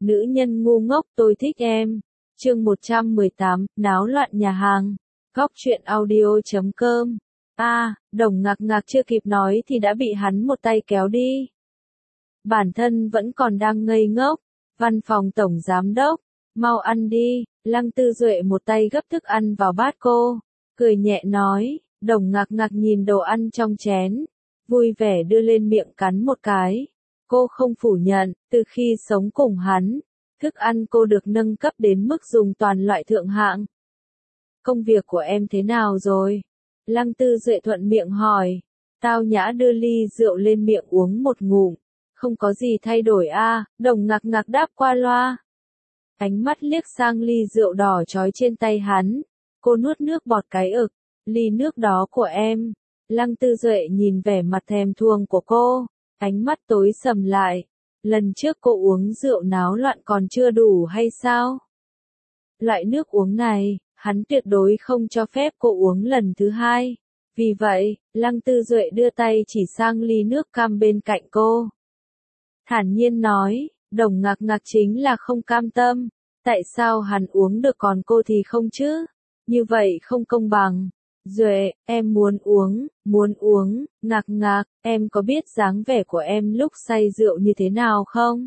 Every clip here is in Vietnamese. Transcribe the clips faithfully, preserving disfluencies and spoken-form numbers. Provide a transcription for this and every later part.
Nữ nhân ngu ngốc tôi thích em. Chương một trăm mười tám, náo loạn nhà hàng. Góc truyện audio chấm com. A, Đồng ngạc ngạc chưa kịp nói thì đã bị hắn một tay kéo đi. Bản thân vẫn còn đang ngây ngốc. Văn phòng tổng giám đốc, mau ăn đi. Lăng Tư Duệ một tay gấp thức ăn vào bát cô, cười nhẹ nói. Đồng ngạc ngạc nhìn đồ ăn trong chén, vui vẻ đưa lên miệng cắn một cái. Cô không phủ nhận, từ khi sống cùng hắn, thức ăn cô được nâng cấp đến mức dùng toàn loại thượng hạng. Công việc của em thế nào rồi? Lăng Tư Duệ thuận miệng hỏi. Tao nhã đưa ly rượu lên miệng uống một ngụm. Không có gì thay đổi a, Đồng ngạc ngạc đáp qua loa. Ánh mắt liếc sang ly rượu đỏ trói trên tay hắn. Cô nuốt nước bọt cái ực. Ly nước đó của em. Lăng Tư Duệ nhìn vẻ mặt thèm thuồng của cô. Ánh mắt tối sầm lại. Lần trước cô uống rượu náo loạn còn chưa đủ hay sao? Loại nước uống này, hắn tuyệt đối không cho phép cô uống lần thứ hai. Vì vậy, Lăng Tư Duệ đưa tay chỉ sang ly nước cam bên cạnh cô. Thản nhiên nói, Đồng ngạc ngạc chính là không cam tâm. Tại sao hắn uống được còn cô thì không chứ? Như vậy không công bằng. Duệ, em muốn uống, muốn uống, ngạc ngạc, em có biết dáng vẻ của em lúc say rượu như thế nào không?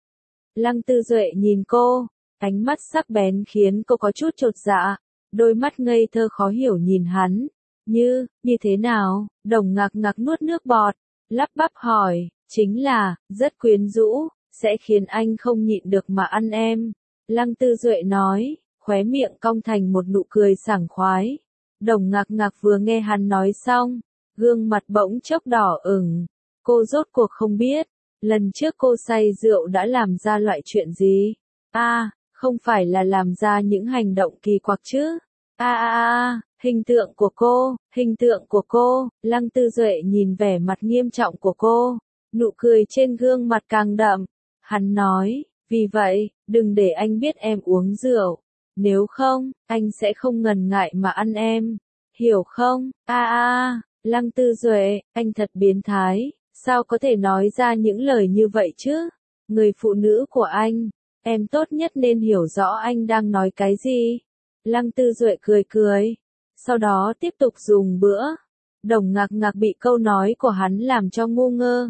Lăng Tư Duệ nhìn cô, ánh mắt sắc bén khiến cô có chút chột dạ, đôi mắt ngây thơ khó hiểu nhìn hắn. Như, như thế nào? Đồng ngạc ngạc nuốt nước bọt, lắp bắp hỏi, chính là, rất quyến rũ, sẽ khiến anh không nhịn được mà ăn em. Lăng Tư Duệ nói, khóe miệng cong thành một nụ cười sảng khoái. Đồng ngạc ngạc vừa nghe hắn nói xong, gương mặt bỗng chốc đỏ ửng. Cô rốt cuộc không biết, lần trước cô say rượu đã làm ra loại chuyện gì? A, à, không phải là làm ra những hành động kỳ quặc chứ? A a a, hình tượng của cô, hình tượng của cô. Lăng Tư Duệ nhìn vẻ mặt nghiêm trọng của cô, nụ cười trên gương mặt càng đậm. Hắn nói, vì vậy, đừng để anh biết em uống rượu. Nếu không, anh sẽ không ngần ngại mà ăn em. Hiểu không? A a a, Lăng Tư Duệ, anh thật biến thái. Sao có thể nói ra những lời như vậy chứ? Người phụ nữ của anh, em tốt nhất nên hiểu rõ anh đang nói cái gì. Lăng Tư Duệ cười cười. Sau đó tiếp tục dùng bữa. Đồng ngạc ngạc bị câu nói của hắn làm cho ngu ngơ.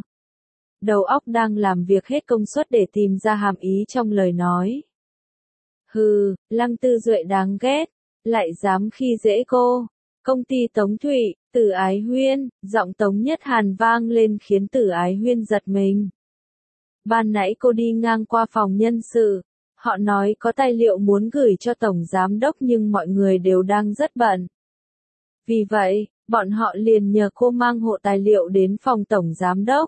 Đầu óc đang làm việc hết công suất để tìm ra hàm ý trong lời nói. Hừ, Lăng Tư Duệ đáng ghét, lại dám khi dễ cô. Công ty Tống Thụy, Tử Ái Huyên, giọng Tống Nhất Hàn vang lên khiến Tử Ái Huyên giật mình. Ban nãy cô đi ngang qua phòng nhân sự, họ nói có tài liệu muốn gửi cho Tổng Giám Đốc nhưng mọi người đều đang rất bận. Vì vậy, bọn họ liền nhờ cô mang hộ tài liệu đến phòng Tổng Giám Đốc.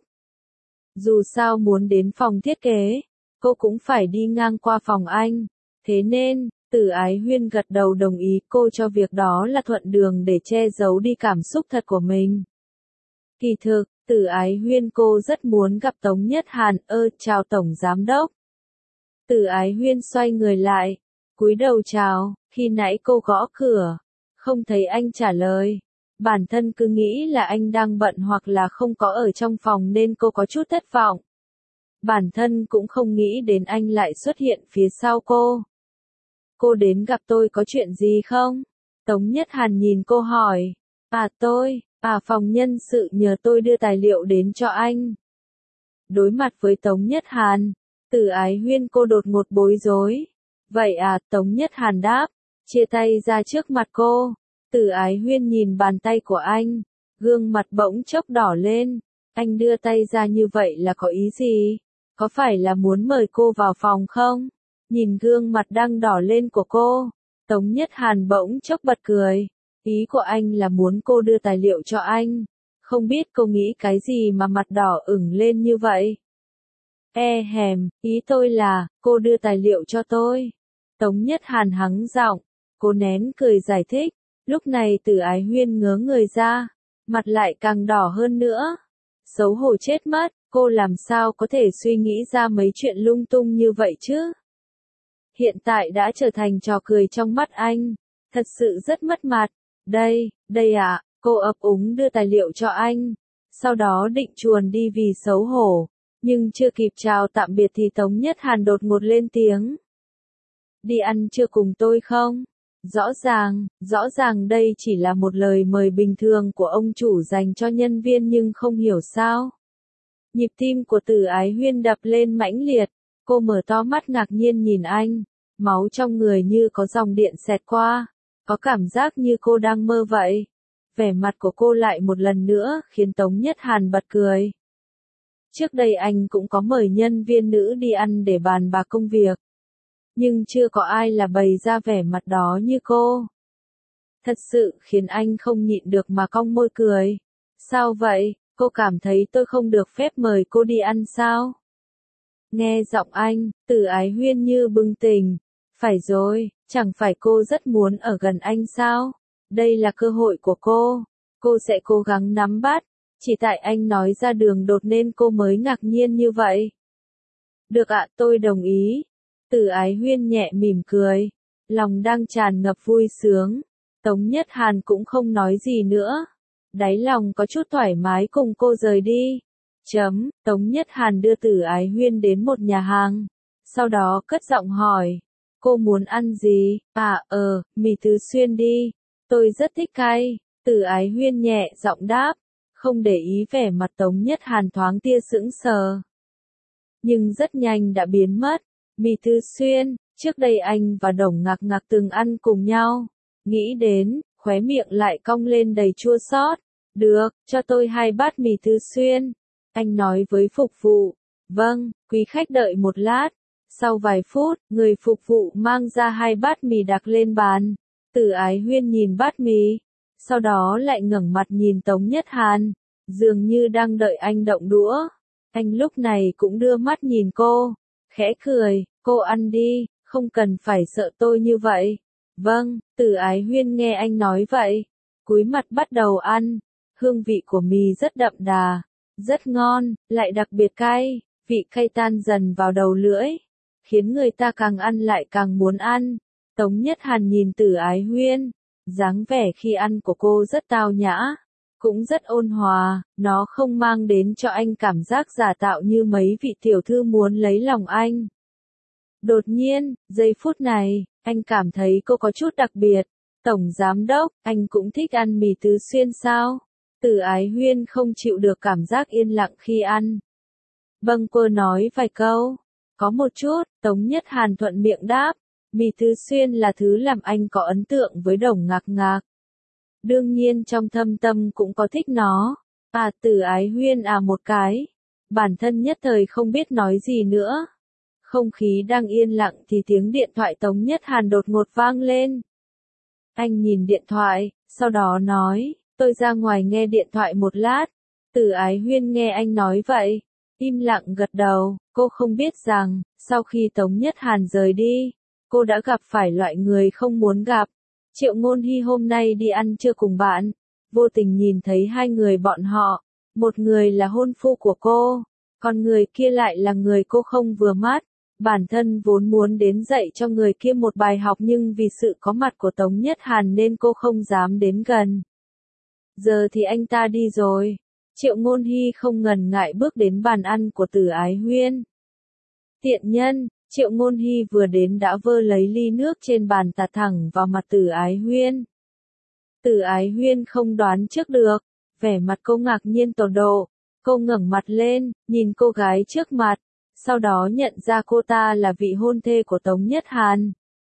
Dù sao muốn đến phòng thiết kế, cô cũng phải đi ngang qua phòng anh. Thế nên, Tử Ái Huyên gật đầu đồng ý cô cho việc đó là thuận đường để che giấu đi cảm xúc thật của mình. Kỳ thực, Tử Ái Huyên cô rất muốn gặp Tống Nhất Hàn. Ơ, chào Tổng Giám Đốc. Tử Ái Huyên xoay người lại, cúi đầu chào. Khi nãy cô gõ cửa, không thấy anh trả lời. Bản thân cứ nghĩ là anh đang bận hoặc là không có ở trong phòng nên cô có chút thất vọng. Bản thân cũng không nghĩ đến anh lại xuất hiện phía sau cô. Cô đến gặp tôi có chuyện gì không? Tống Nhất Hàn nhìn cô hỏi. À tôi, à phòng nhân sự nhờ tôi đưa tài liệu đến cho anh. Đối mặt với Tống Nhất Hàn, Tử Ái Huyên cô đột ngột bối rối. Vậy à, Tống Nhất Hàn đáp, chia tay ra trước mặt cô. Tử Ái Huyên nhìn bàn tay của anh, gương mặt bỗng chốc đỏ lên. Anh đưa tay ra như vậy là có ý gì? Có phải là muốn mời cô vào phòng không? Nhìn gương mặt đang đỏ lên của cô, Tống Nhất Hàn bỗng chốc bật cười. Ý của anh là muốn cô đưa tài liệu cho anh. Không biết cô nghĩ cái gì mà mặt đỏ ửng lên như vậy? E hèm, ý tôi là, cô đưa tài liệu cho tôi. Tống Nhất Hàn hắng giọng, cô nén cười giải thích. Lúc này Tử Ái Huyên ngớ người ra, mặt lại càng đỏ hơn nữa. Xấu hổ chết mất, cô làm sao có thể suy nghĩ ra mấy chuyện lung tung như vậy chứ? Hiện tại đã trở thành trò cười trong mắt anh. Thật sự rất mất mặt. Đây, đây ạ, à, cô ấp úng đưa tài liệu cho anh. Sau đó định chuồn đi vì xấu hổ. Nhưng chưa kịp chào tạm biệt thì Tống Nhất Hàn đột ngột lên tiếng. Đi ăn trưa cùng tôi không? Rõ ràng, rõ ràng đây chỉ là một lời mời bình thường của ông chủ dành cho nhân viên nhưng không hiểu sao. Nhịp tim của Từ Ái Huyên đập lên mãnh liệt, cô mở to mắt ngạc nhiên nhìn anh, máu trong người như có dòng điện xẹt qua, có cảm giác như cô đang mơ vậy. Vẻ mặt của cô lại một lần nữa khiến Tống Nhất Hàn bật cười. Trước đây anh cũng có mời nhân viên nữ đi ăn để bàn bạc công việc. Nhưng chưa có ai là bày ra vẻ mặt đó như cô. Thật sự khiến anh không nhịn được mà cong môi cười. Sao vậy, cô cảm thấy tôi không được phép mời cô đi ăn sao? Nghe giọng anh, Từ Ái Huyên như bừng tỉnh. Phải rồi, chẳng phải cô rất muốn ở gần anh sao? Đây là cơ hội của cô. Cô sẽ cố gắng nắm bắt. Chỉ tại anh nói ra đường đột nên cô mới ngạc nhiên như vậy. Được ạ, tôi đồng ý. Từ Ái Huyên nhẹ mỉm cười. Lòng đang tràn ngập vui sướng. Tống Nhất Hàn cũng không nói gì nữa. Đáy lòng có chút thoải mái cùng cô rời đi. Chấm, Tống Nhất Hàn đưa Từ Ái Huyên đến một nhà hàng. Sau đó cất giọng hỏi. Cô muốn ăn gì? À, ờ, mì Tứ Xuyên đi. Tôi rất thích cay. Từ Ái Huyên nhẹ giọng đáp. Không để ý vẻ mặt Tống Nhất Hàn thoáng tia sững sờ. Nhưng rất nhanh đã biến mất. Mì Tứ Xuyên, trước đây anh và Đồng Ngạc Ngạc từng ăn cùng nhau. Nghĩ đến, khóe miệng lại cong lên đầy chua xót. Được, cho tôi hai bát mì Tứ Xuyên. Anh nói với phục vụ. Vâng, quý khách đợi một lát. Sau vài phút, người phục vụ mang ra hai bát mì đặt lên bàn. Từ Ái Huyên nhìn bát mì. Sau đó lại ngẩng mặt nhìn Tống Nhất Hàn. Dường như đang đợi anh động đũa. Anh lúc này cũng đưa mắt nhìn cô. Khẽ cười, cô ăn đi, không cần phải sợ tôi như vậy. Vâng, Từ Ái Huyên nghe anh nói vậy. Cúi mặt bắt đầu ăn. Hương vị của mì rất đậm đà. Rất ngon, lại đặc biệt cay. Vị cay tan dần vào đầu lưỡi. Khiến người ta càng ăn lại càng muốn ăn. Tống Nhất Hàn nhìn Từ Ái Huyên. Dáng vẻ khi ăn của cô rất tao nhã. Cũng rất ôn hòa, nó không mang đến cho anh cảm giác giả tạo như mấy vị tiểu thư muốn lấy lòng anh. Đột nhiên, giây phút này, anh cảm thấy cô có chút đặc biệt. Tổng giám đốc, anh cũng thích ăn mì Tứ Xuyên sao? Từ Ái Huyên không chịu được cảm giác yên lặng khi ăn. Vâng, cô nói vài câu. Có một chút, Tống Nhất Hàn thuận miệng đáp. Mì Tứ Xuyên là thứ làm anh có ấn tượng với Đồng Ngạc Ngạc. Đương nhiên trong thâm tâm cũng có thích nó. À, Từ Ái Huyên à một cái. Bản thân nhất thời không biết nói gì nữa. Không khí đang yên lặng thì tiếng điện thoại Tống Nhất Hàn đột ngột vang lên. Anh nhìn điện thoại, sau đó nói, tôi ra ngoài nghe điện thoại một lát. Từ Ái Huyên nghe anh nói vậy. Im lặng gật đầu, cô không biết rằng, sau khi Tống Nhất Hàn rời đi, cô đã gặp phải loại người không muốn gặp. Triệu Ngôn Hy hôm nay đi ăn trưa cùng bạn, vô tình nhìn thấy hai người bọn họ, một người là hôn phu của cô, còn người kia lại là người cô không vừa mắt. Bản thân vốn muốn đến dạy cho người kia một bài học nhưng vì sự có mặt của Tống Nhất Hàn nên cô không dám đến gần. Giờ thì anh ta đi rồi. Triệu Ngôn Hy không ngần ngại bước đến bàn ăn của Từ Ái Huyên. Tiện nhân, Triệu Ngôn Hy vừa đến đã vơ lấy ly nước trên bàn tạt thẳng vào mặt Từ Ái Huyên. Từ Ái Huyên không đoán trước được, vẻ mặt cô ngạc nhiên tột độ. Cô ngẩng mặt lên, nhìn cô gái trước mặt, sau đó nhận ra cô ta là vị hôn thê của Tống Nhất Hàn.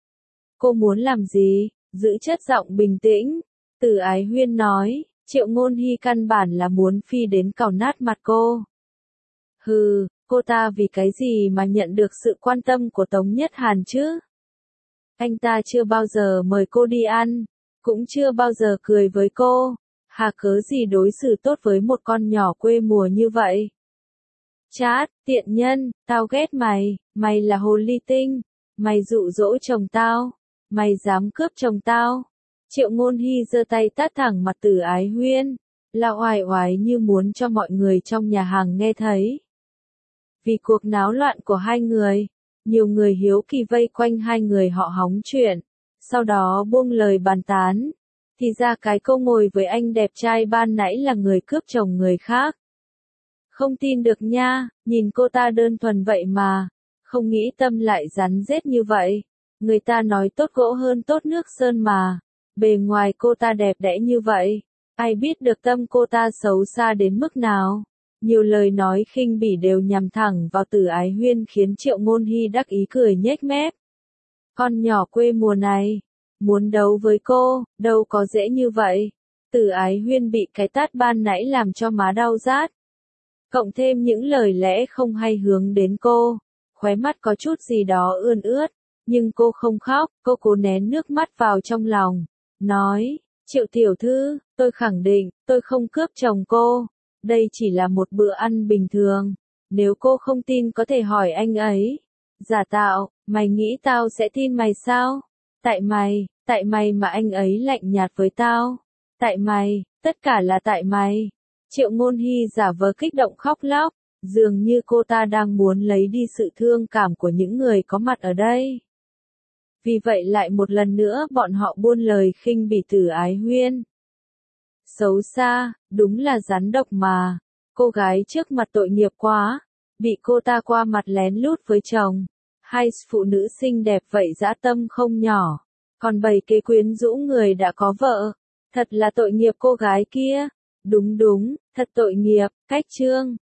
Cô muốn làm gì? Giữ chất giọng bình tĩnh. Từ Ái Huyên nói, Triệu Ngôn Hy căn bản là muốn phi đến cào nát mặt cô. Hừ, cô ta vì cái gì mà nhận được sự quan tâm của Tống Nhất Hàn chứ? Anh ta chưa bao giờ mời cô đi ăn, cũng chưa bao giờ cười với cô. Hà cớ gì đối xử tốt với một con nhỏ quê mùa như vậy? Chát, tiện nhân, tao ghét mày, mày là hồ ly tinh, mày dụ dỗ chồng tao, mày dám cướp chồng tao. Triệu Ngôn Hy giơ tay tát thẳng mặt Từ Ái Huyên, la oai oái như muốn cho mọi người trong nhà hàng nghe thấy. Vì cuộc náo loạn của hai người, nhiều người hiếu kỳ vây quanh hai người họ hóng chuyện, sau đó buông lời bàn tán. Thì ra cái cô ngồi với anh đẹp trai ban nãy là người cướp chồng người khác. Không tin được nha, nhìn cô ta đơn thuần vậy mà. Không nghĩ tâm lại rắn rết như vậy. Người ta nói tốt gỗ hơn tốt nước sơn mà. Bề ngoài cô ta đẹp đẽ như vậy. Ai biết được tâm cô ta xấu xa đến mức nào. Nhiều lời nói khinh bỉ đều nhằm thẳng vào Tử Ái Huyên khiến Triệu Ngôn Hy đắc ý cười nhếch mép. Con nhỏ quê mùa này, muốn đấu với cô, đâu có dễ như vậy. Tử Ái Huyên bị cái tát ban nãy làm cho má đau rát. Cộng thêm những lời lẽ không hay hướng đến cô, khóe mắt có chút gì đó ươn ướt, nhưng cô không khóc, cô cố nén nước mắt vào trong lòng, nói, Triệu tiểu thư, tôi khẳng định, tôi không cướp chồng cô, đây chỉ là một bữa ăn bình thường, nếu cô không tin có thể hỏi anh ấy. Giả tạo, mày nghĩ tao sẽ tin mày sao? Tại mày, tại mày mà anh ấy lạnh nhạt với tao. Tại mày, tất cả là tại mày. Triệu Ngôn Hy giả vờ kích động khóc lóc, dường như cô ta đang muốn lấy đi sự thương cảm của những người có mặt ở đây. Vì vậy lại một lần nữa bọn họ buôn lời khinh bỉ Tử Ái Huyên. Xấu xa, đúng là rắn độc mà. Cô gái trước mặt tội nghiệp quá, bị cô ta qua mặt lén lút với chồng. Hai phụ nữ xinh đẹp vậy dã tâm không nhỏ, còn bày kế quyến rũ người đã có vợ. Thật là tội nghiệp cô gái kia. Đúng đúng, thật tội nghiệp, cách chương.